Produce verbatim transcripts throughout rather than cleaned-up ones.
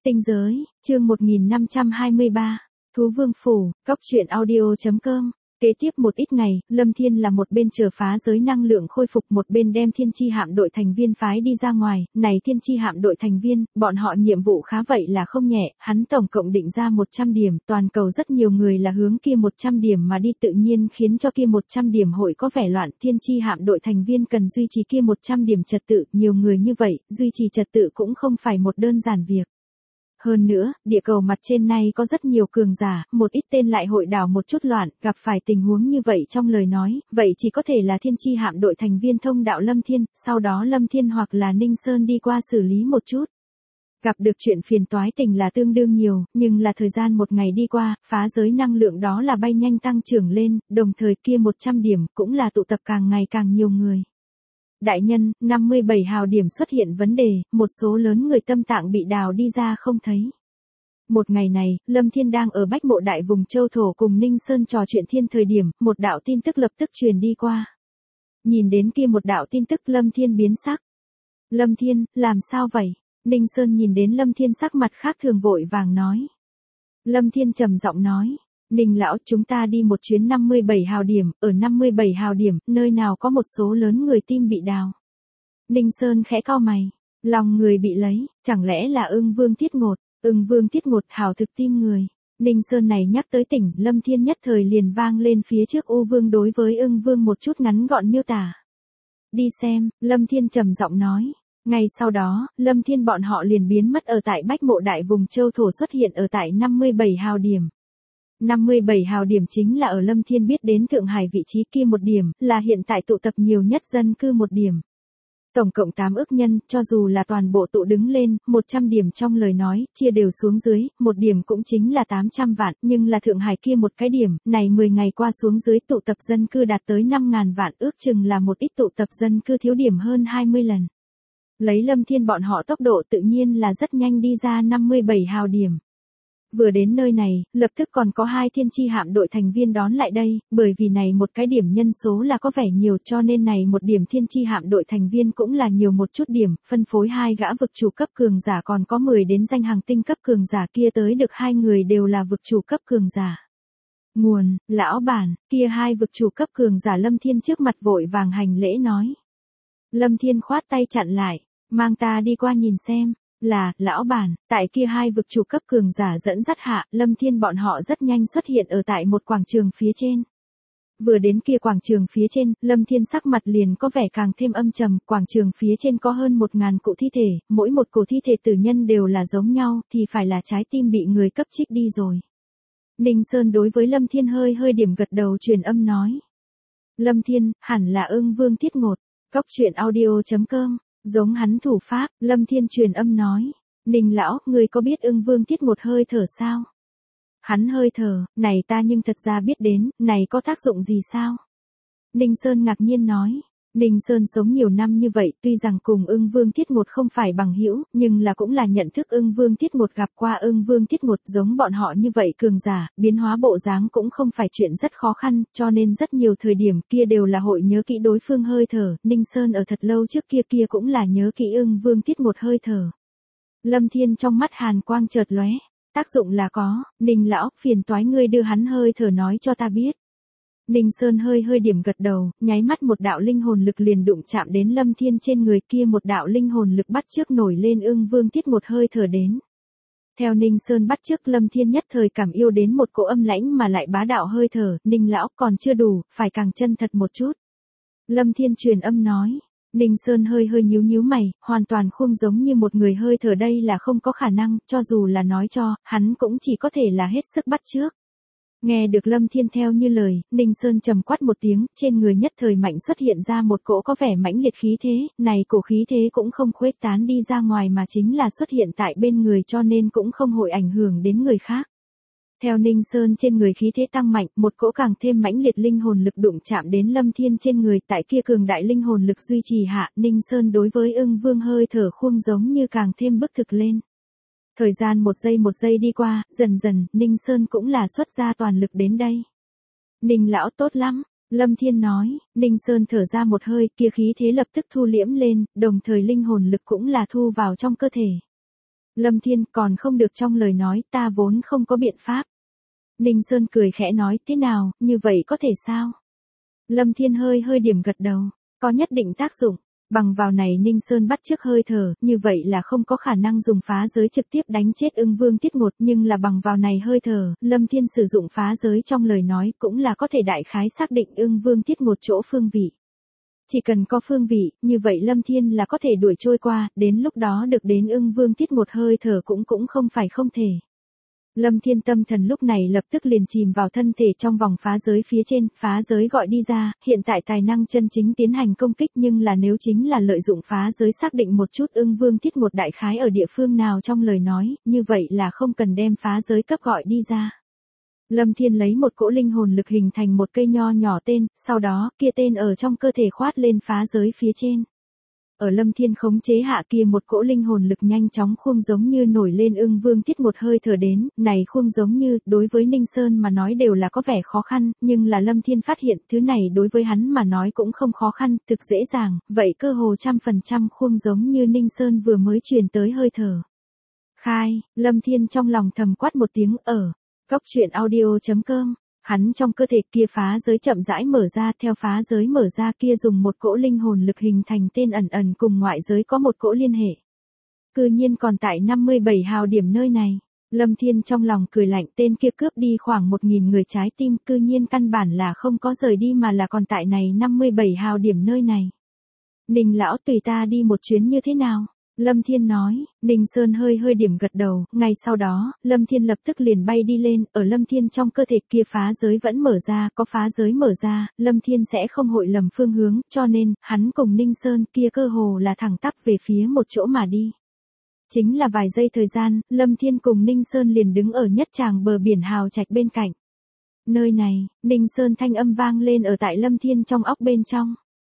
Tinh giới, chương một nghìn năm trăm hai mươi ba, Thú Vương Phủ, Cóc Truyện Audio chấm com. Kế tiếp một ít ngày, Lâm Thiên là một bên chờ phá giới năng lượng khôi phục, một bên đem thiên chi hạm đội thành viên phái đi ra ngoài. Này thiên chi hạm đội thành viên, bọn họ nhiệm vụ khá vậy là không nhẹ, hắn tổng cộng định ra một trăm điểm, toàn cầu rất nhiều người là hướng kia một trăm điểm mà đi, tự nhiên khiến cho kia một trăm điểm hội có vẻ loạn. Thiên chi hạm đội thành viên cần duy trì kia một trăm điểm trật tự, nhiều người như vậy, duy trì trật tự cũng không phải một đơn giản việc. Hơn nữa, địa cầu mặt trên này có rất nhiều cường giả, một ít tên lại hội đảo một chút loạn, gặp phải tình huống như vậy trong lời nói, vậy chỉ có thể là thiên chi hạm đội thành viên thông đạo Lâm Thiên, sau đó Lâm Thiên hoặc là Ninh Sơn đi qua xử lý một chút. Gặp được chuyện phiền toái tình là tương đương nhiều, nhưng là thời gian một ngày đi qua, phá giới năng lượng đó là bay nhanh tăng trưởng lên, đồng thời kia một trăm điểm cũng là tụ tập càng ngày càng nhiều người. Đại nhân, năm mươi bảy hào điểm xuất hiện vấn đề, một số lớn người tâm tạng bị đào đi ra không thấy. Một ngày này, Lâm Thiên đang ở Bách Mộ Đại vùng Châu Thổ cùng Ninh Sơn trò chuyện thiên thời điểm, một đạo tin tức lập tức truyền đi qua. Nhìn đến kia một đạo tin tức Lâm Thiên biến sắc. Lâm Thiên, làm sao vậy? Ninh Sơn nhìn đến Lâm Thiên sắc mặt khác thường vội vàng nói. Lâm Thiên trầm giọng nói. Ninh lão, chúng ta đi một chuyến năm mươi bảy hào điểm, ở năm mươi bảy hào điểm, nơi nào có một số lớn người tim bị đào. Ninh Sơn khẽ cau mày, lòng người bị lấy, chẳng lẽ là Ưng Vương Tiết Ngột, Ưng Vương Tiết Ngột hào thực tim người. Ninh Sơn này nhắc tới tỉnh, Lâm Thiên nhất thời liền vang lên phía trước U Vương đối với Ưng Vương một chút ngắn gọn miêu tả. Đi xem, Lâm Thiên trầm giọng nói. Ngay sau đó, Lâm Thiên bọn họ liền biến mất ở tại Bách Mộ Đại vùng Châu Thổ, xuất hiện ở tại năm mươi bảy hào điểm. năm mươi bảy hào điểm chính là ở Lâm Thiên biết đến Thượng Hải vị trí kia một điểm, là hiện tại tụ tập nhiều nhất dân cư một điểm. Tổng cộng tám ức nhân, cho dù là toàn bộ tụ đứng lên, một trăm điểm trong lời nói, chia đều xuống dưới, một điểm cũng chính là tám trăm vạn, nhưng là Thượng Hải kia một cái điểm, này mười ngày qua xuống dưới tụ tập dân cư đạt tới năm ngàn vạn, ước chừng là một ít tụ tập dân cư thiếu điểm hơn hai mươi lần. Lấy Lâm Thiên bọn họ tốc độ tự nhiên là rất nhanh đi ra năm mươi bảy hào điểm. Vừa đến nơi này, lập tức còn có hai thiên chi hạm đội thành viên đón lại đây, bởi vì này một cái điểm nhân số là có vẻ nhiều, cho nên này một điểm thiên chi hạm đội thành viên cũng là nhiều một chút điểm, phân phối hai gã vực chủ cấp cường giả, còn có mười đến danh hàng tinh cấp cường giả, kia tới được hai người đều là vực chủ cấp cường giả. Nguồn, lão bản, kia hai vực chủ cấp cường giả Lâm Thiên trước mặt vội vàng hành lễ nói. Lâm Thiên khoát tay chặn lại, mang ta đi qua nhìn xem. Là, lão bản, tại kia hai vực chủ cấp cường giả dẫn dắt hạ, Lâm Thiên bọn họ rất nhanh xuất hiện ở tại một quảng trường phía trên. Vừa đến kia quảng trường phía trên, Lâm Thiên sắc mặt liền có vẻ càng thêm âm trầm, quảng trường phía trên có hơn một ngàn cụ thi thể, mỗi một cụ thi thể tử nhân đều là giống nhau, thì phải là trái tim bị người cấp trích đi rồi. Ninh Sơn đối với Lâm Thiên hơi hơi điểm gật đầu truyền âm nói. Lâm Thiên, hẳn là Ưng Vương Tiết Ngột, Cóc Truyện Audio chấm com. Giống hắn thủ pháp, Lâm Thiên truyền âm nói. Ninh lão, người có biết Ưng Vương Tiết Ngột hơi thở sao? Hắn hơi thở, này ta nhưng thật ra biết đến, này có tác dụng gì sao? Ninh Sơn ngạc nhiên nói. Ninh Sơn sống nhiều năm như vậy, tuy rằng cùng Ưng Vương Tiết Ngột không phải bằng hữu, nhưng là cũng là nhận thức Ưng Vương Tiết Ngột, gặp qua Ưng Vương Tiết Ngột, giống bọn họ như vậy cường giả, biến hóa bộ dáng cũng không phải chuyện rất khó khăn, cho nên rất nhiều thời điểm kia đều là hội nhớ kỹ đối phương hơi thở. Ninh Sơn ở thật lâu trước kia kia cũng là nhớ kỹ Ưng Vương Tiết Ngột hơi thở. Lâm Thiên trong mắt hàn quang chợt lóe, tác dụng là có. Ninh lão, phiền toái ngươi đưa hắn hơi thở nói cho ta biết. Ninh Sơn hơi hơi điểm gật đầu, nháy mắt một đạo linh hồn lực liền đụng chạm đến Lâm Thiên trên người, kia một đạo linh hồn lực bắt chước nổi lên Ưng Vương Tiết Ngột hơi thở đến. Theo Ninh Sơn bắt chước, Lâm Thiên nhất thời cảm yêu đến một cỗ âm lãnh mà lại bá đạo hơi thở. Ninh lão, còn chưa đủ, phải càng chân thật một chút. Lâm Thiên truyền âm nói. Ninh Sơn hơi hơi nhíu nhíu mày, hoàn toàn không giống như một người hơi thở, đây là không có khả năng, cho dù là nói cho, hắn cũng chỉ có thể là hết sức bắt chước. Nghe được Lâm Thiên theo như lời, Ninh Sơn trầm quát một tiếng, trên người nhất thời mạnh xuất hiện ra một cỗ có vẻ mãnh liệt khí thế, này cổ khí thế cũng không khuếch tán đi ra ngoài mà chính là xuất hiện tại bên người, cho nên cũng không hội ảnh hưởng đến người khác. Theo Ninh Sơn trên người khí thế tăng mạnh, một cỗ càng thêm mãnh liệt linh hồn lực đụng chạm đến Lâm Thiên trên người, tại kia cường đại linh hồn lực duy trì hạ, Ninh Sơn đối với Ưng Vương hơi thở khuôn giống như càng thêm bức thực lên. Thời gian một giây một giây đi qua, dần dần, Ninh Sơn cũng là xuất ra toàn lực đến đây. Ninh lão tốt lắm, Lâm Thiên nói. Ninh Sơn thở ra một hơi, kia khí thế lập tức thu liễm lên, đồng thời linh hồn lực cũng là thu vào trong cơ thể. Lâm Thiên còn không được trong lời nói, ta vốn không có biện pháp. Ninh Sơn cười khẽ nói, thế nào, như vậy có thể sao? Lâm Thiên hơi hơi điểm gật đầu, có nhất định tác dụng. Bằng vào này Ninh Sơn bắt chước hơi thở, như vậy là không có khả năng dùng phá giới trực tiếp đánh chết Ưng Vương Tiết Ngột, nhưng là bằng vào này hơi thở, Lâm Thiên sử dụng phá giới trong lời nói cũng là có thể đại khái xác định Ưng Vương Tiết Ngột chỗ phương vị. Chỉ cần có phương vị, như vậy Lâm Thiên là có thể đuổi trôi qua, đến lúc đó được đến Ưng Vương Tiết Ngột hơi thở cũng cũng không phải không thể. Lâm Thiên tâm thần lúc này lập tức liền chìm vào thân thể trong vòng phá giới phía trên, phá giới gọi đi ra, hiện tại tài năng chân chính tiến hành công kích, nhưng là nếu chính là lợi dụng phá giới xác định một chút Ưng Vương Tiết Ngột đại khái ở địa phương nào trong lời nói, như vậy là không cần đem phá giới cấp gọi đi ra. Lâm Thiên lấy một cỗ linh hồn lực hình thành một cây nho nhỏ tên, sau đó kia tên ở trong cơ thể khoát lên phá giới phía trên. Ở Lâm Thiên khống chế hạ kia một cỗ linh hồn lực nhanh chóng khuông giống như nổi lên Ưng Vương Tiết Ngột hơi thở đến, này khuông giống như, đối với Ninh Sơn mà nói đều là có vẻ khó khăn, nhưng là Lâm Thiên phát hiện thứ này đối với hắn mà nói cũng không khó khăn, thực dễ dàng, vậy cơ hồ trăm phần trăm khuông giống như Ninh Sơn vừa mới truyền tới hơi thở. Khai, Lâm Thiên trong lòng thầm quát một tiếng ở, góc truyện audio chấm com. Hắn trong cơ thể kia phá giới chậm rãi mở ra, theo phá giới mở ra kia dùng một cỗ linh hồn lực hình thành tên ẩn ẩn cùng ngoại giới có một cỗ liên hệ. Cư nhiên còn tại năm mươi bảy hào điểm nơi này, Lâm Thiên trong lòng cười lạnh, tên kia cướp đi khoảng một nghìn người trái tim, cư nhiên căn bản là không có rời đi mà là còn tại này năm mươi bảy hào điểm nơi này. Ninh lão tùy ta đi một chuyến như thế nào? Lâm Thiên nói, Ninh Sơn hơi hơi điểm gật đầu, ngay sau đó, Lâm Thiên lập tức liền bay đi lên, ở Lâm Thiên trong cơ thể kia phá giới vẫn mở ra, có phá giới mở ra, Lâm Thiên sẽ không hội lầm phương hướng, cho nên, hắn cùng Ninh Sơn kia cơ hồ là thẳng tắp về phía một chỗ mà đi. Chính là vài giây thời gian, Lâm Thiên cùng Ninh Sơn liền đứng ở nhất tràng bờ biển hào trạch bên cạnh. Nơi này, Ninh Sơn thanh âm vang lên ở tại Lâm Thiên trong óc bên trong.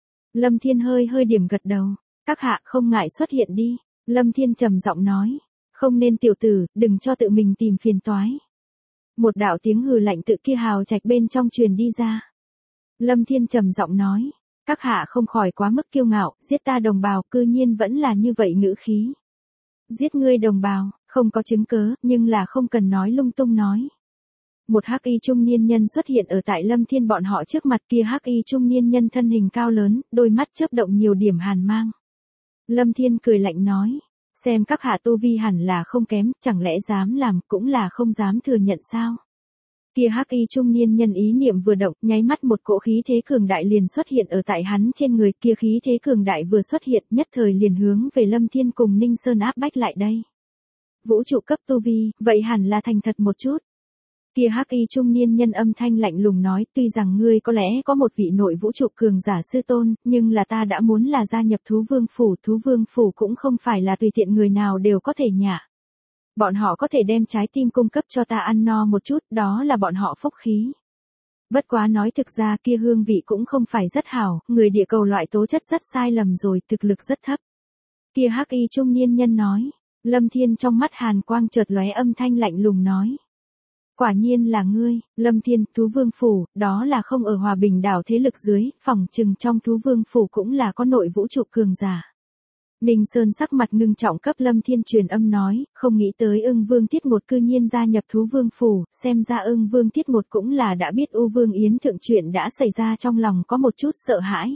Lâm Thiên hơi hơi điểm gật đầu. Các hạ không ngại xuất hiện đi, Lâm Thiên trầm giọng nói, không nên tiểu tử, đừng cho tự mình tìm phiền toái. Một đạo tiếng hừ lạnh tự kia hào trạch bên trong truyền đi ra. Lâm Thiên trầm giọng nói, các hạ không khỏi quá mức kiêu ngạo, giết ta đồng bào, cư nhiên vẫn là như vậy ngữ khí. Giết ngươi đồng bào, không có chứng cớ, nhưng là không cần nói lung tung nói. Một hắc y trung niên nhân xuất hiện ở tại Lâm Thiên bọn họ trước mặt, kia hắc y trung niên nhân thân hình cao lớn, đôi mắt chớp động nhiều điểm hàn mang. Lâm Thiên cười lạnh nói, xem các hạ tu vi hẳn là không kém, chẳng lẽ dám làm, cũng là không dám thừa nhận sao. Kia hắc y trung niên nhân ý niệm vừa động, nháy mắt một cỗ khí thế cường đại liền xuất hiện ở tại hắn trên người, kia khí thế cường đại vừa xuất hiện, nhất thời liền hướng về Lâm Thiên cùng Ninh Sơn áp bách lại đây. Vũ trụ cấp tu vi, vậy hẳn là thành thật một chút. Kia hắc y trung niên nhân âm thanh lạnh lùng nói, tuy rằng ngươi có lẽ có một vị nội vũ trụ cường giả sư tôn, nhưng là ta đã muốn là gia nhập thú vương phủ, thú vương phủ cũng không phải là tùy tiện người nào đều có thể nhả. Bọn họ có thể đem trái tim cung cấp cho ta ăn no một chút, đó là bọn họ phúc khí. Bất quá nói thực ra kia hương vị cũng không phải rất hảo, người địa cầu loại tố chất rất sai lầm rồi, thực lực rất thấp. Kia hắc y trung niên nhân nói, Lâm Thiên trong mắt hàn quang chợt lóe, âm thanh lạnh lùng nói. Quả nhiên là ngươi, Lâm Thiên, thú vương phủ, đó là không ở Hòa Bình đảo thế lực dưới, phỏng chừng trong thú vương phủ cũng là có nội vũ trụ cường giả. Ninh Sơn sắc mặt ngưng trọng cấp Lâm Thiên truyền âm nói, không nghĩ tới Ưng Vương Tiết Ngột cư nhiên gia nhập thú vương phủ, xem ra Ưng Vương Tiết Ngột cũng là đã biết U Vương Yến thượng chuyện đã xảy ra, trong lòng có một chút sợ hãi.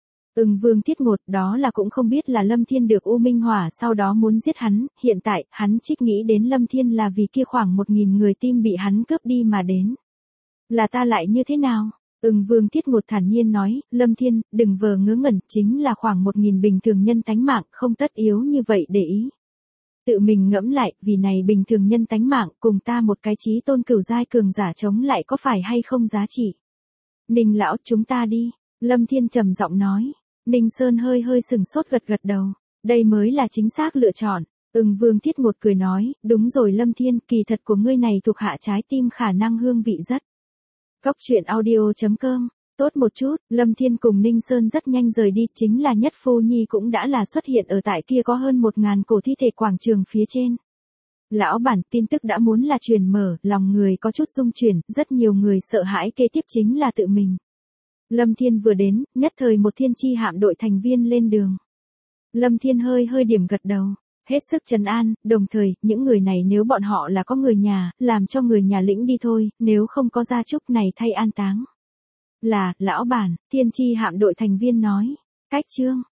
Ưng Vương Tiết Ngột đó là cũng không biết là Lâm Thiên được U Minh Hỏa sau đó muốn giết hắn, hiện tại, hắn trích nghĩ đến Lâm Thiên là vì kia khoảng một nghìn người tim bị hắn cướp đi mà đến. Là ta lại như thế nào? Ưng Vương Tiết Ngột thản nhiên nói, Lâm Thiên, đừng vờ ngớ ngẩn, chính là khoảng một nghìn bình thường nhân tánh mạng, không tất yếu như vậy để ý. Tự mình ngẫm lại, vì này bình thường nhân tánh mạng, cùng ta một cái chí tôn cửu giai cường giả chống lại có phải hay không giá trị. Ninh lão, chúng ta đi, Lâm Thiên trầm giọng nói. Ninh Sơn hơi hơi sừng sốt gật gật đầu, đây mới là chính xác lựa chọn. Ưng Vương Tiết Ngột cười nói, đúng rồi Lâm Thiên, kỳ thật của ngươi này thuộc hạ trái tim khả năng hương vị rất. Góc truyện audio chấm com, tốt một chút, Lâm Thiên cùng Ninh Sơn rất nhanh rời đi, chính là Nhất Phu Nhi cũng đã là xuất hiện ở tại kia có hơn một ngàn cổ thi thể quảng trường phía trên. Lão bản, tin tức đã muốn là truyền mở, lòng người có chút rung chuyển, rất nhiều người sợ hãi, kế tiếp chính là tự mình. Lâm Thiên vừa đến, nhất thời một thiên chi hạm đội thành viên lên đường. Lâm Thiên hơi hơi điểm gật đầu. hết sức trấn an, đồng thời, những người này nếu bọn họ là có người nhà, làm cho người nhà lĩnh đi thôi, nếu không có gia chúc này thay an táng. Là, lão bản, tiên tri hạm đội thành viên nói. Cách chương.